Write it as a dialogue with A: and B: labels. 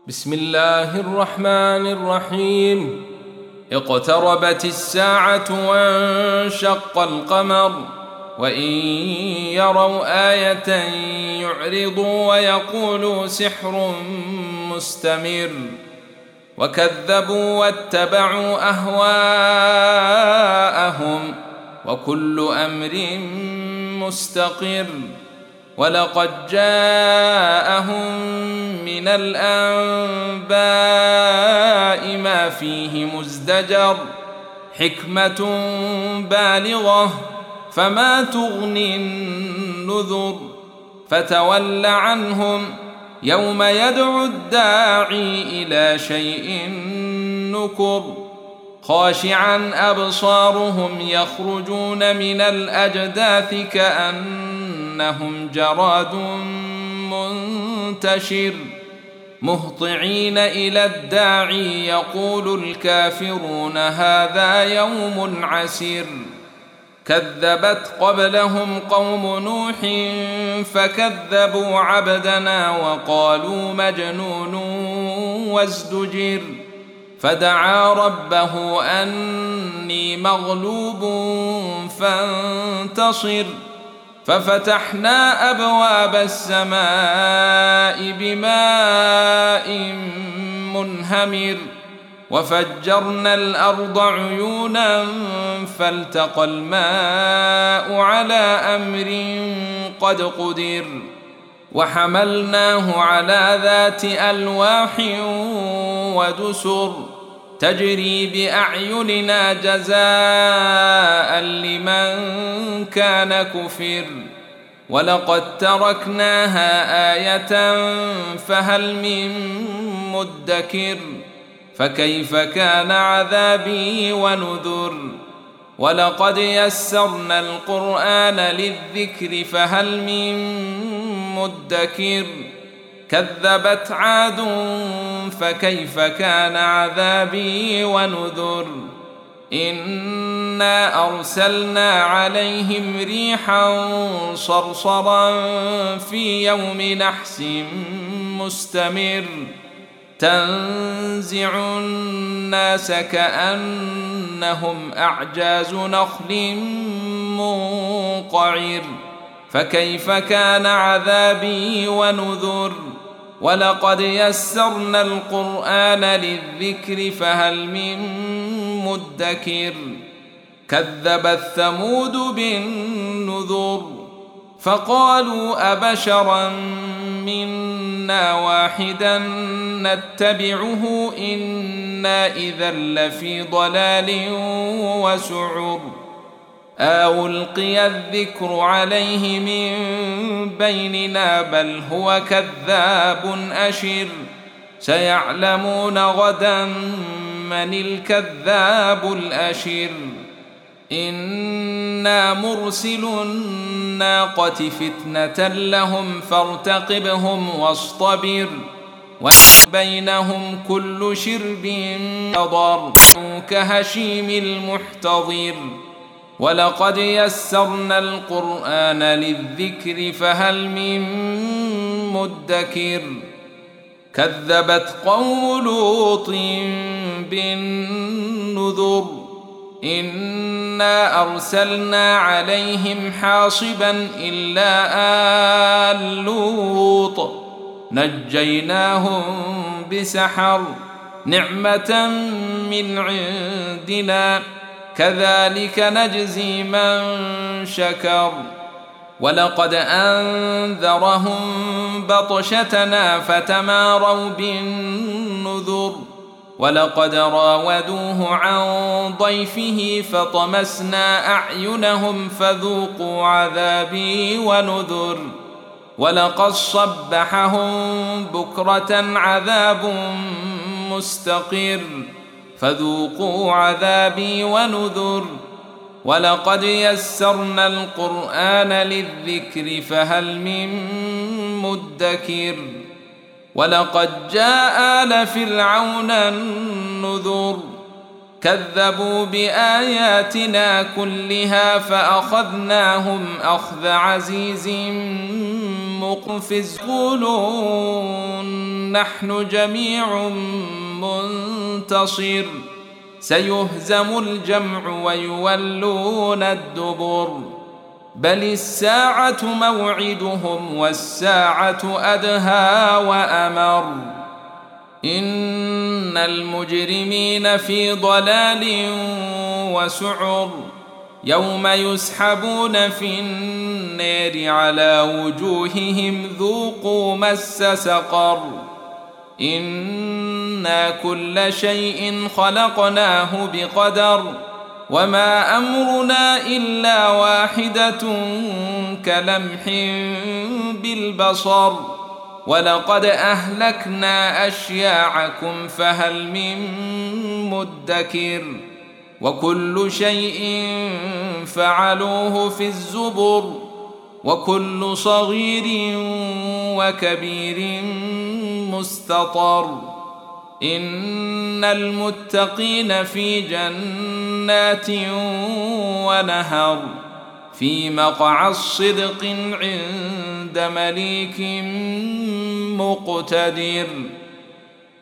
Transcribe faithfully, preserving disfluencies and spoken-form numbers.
A: بسم الله الرحمن الرحيم. اقتربت الساعة وانشق القمر وإن يروا آية يعرضوا ويقولوا سحر مستمر وكذبوا واتبعوا أهواءهم وكل أمر مستقر. ولقد جاءهم من الأنباء ما فيه مزدجر حكمة بالغة فما تغني النذر. فتول عنهم يوم يدعو الداعي إلى شيء نكر خاشعا أبصارهم يخرجون من الأجداث كأنهم جراد منتشر مهطعين إلى الداعي يقول الكافرون هذا يوم عسير. كذبت قبلهم قوم نوح فكذبوا عبدنا وقالوا مجنون وازدجر. فدعا ربه أني مغلوب فانتصر. ففتحنا أبواب السماء بماء منهمر وفجرنا الأرض عيونا فالتقى الماء على أمر قد قدر. وحملناه على ذات ألواح ودسر تجري بأعيننا جزاء لمن كان كفر. ولقد تركناها آية فهل من مدكر. فكيف كان عذابي ونذر. ولقد يسرنا القرآن للذكر فهل من مدكر. كذبت عاد فكيف كان عذابي ونذر. إنا أرسلنا عليهم ريحا صرصرا في يوم نحس مستمر تنزع الناس كأنهم أعجاز نخل منقعر. فكيف كان عذابي ونذر. ولقد يسرنا القرآن للذكر فهل من مدكر. كذبت ثمود بالنذر فقالوا أبشرا منا واحدا نتبعه إنا إذا لفي ضلال وسعر. ألقي الذكر عليه من بيننا بل هو كذاب أشر. سيعلمون غدا من الكذاب الأشر. إنا مرسل الناقة فتنة لهم فارتقبهم واصطبر وبينهم كل شرب قدر كهشيم المحتضر. ولقد يسرنا القرآن للذكر فهل من مدكر. كذبت قوم لوط بالنذر إنا أرسلنا عليهم حاصبا إلا آل لوط نجيناهم بسحر نعمة من عندنا كذلك نجزي من شكر. ولقد أنذرهم بطشتنا فتماروا بالنذر. ولقد راودوه عن ضيفه فطمسنا أعينهم فذوقوا عذابي ونذر. ولقد صبحهم بكرة عذاب مستقر فذوقوا عذابي ونذر. ولقد يسرنا القرآن للذكر فهل من مدكر. ولقد جاء آل فرعون النذر كذبوا بآياتنا كلها فأخذناهم أخذ عزيز مقفز يقولون نحن جميع منتصر سيهزم الجمع ويولون الدبر بل الساعة موعدهم والساعة أدهى وأمر إن المجرمين في ضلال وسعر يوم يسحبون في النار على وجوههم ذوقوا مس سقر إنا كل شيء خلقناه بقدر وما أمرنا إلا واحدة كلمح بالبصر ولقد أهلكنا أشياعكم فهل من مدكر وكل شيء فعلوه في الزبر وكل صغير وكبير مستطر إن المتقين في جنات ونهر في مقعد صدق عند مليك مقتدر.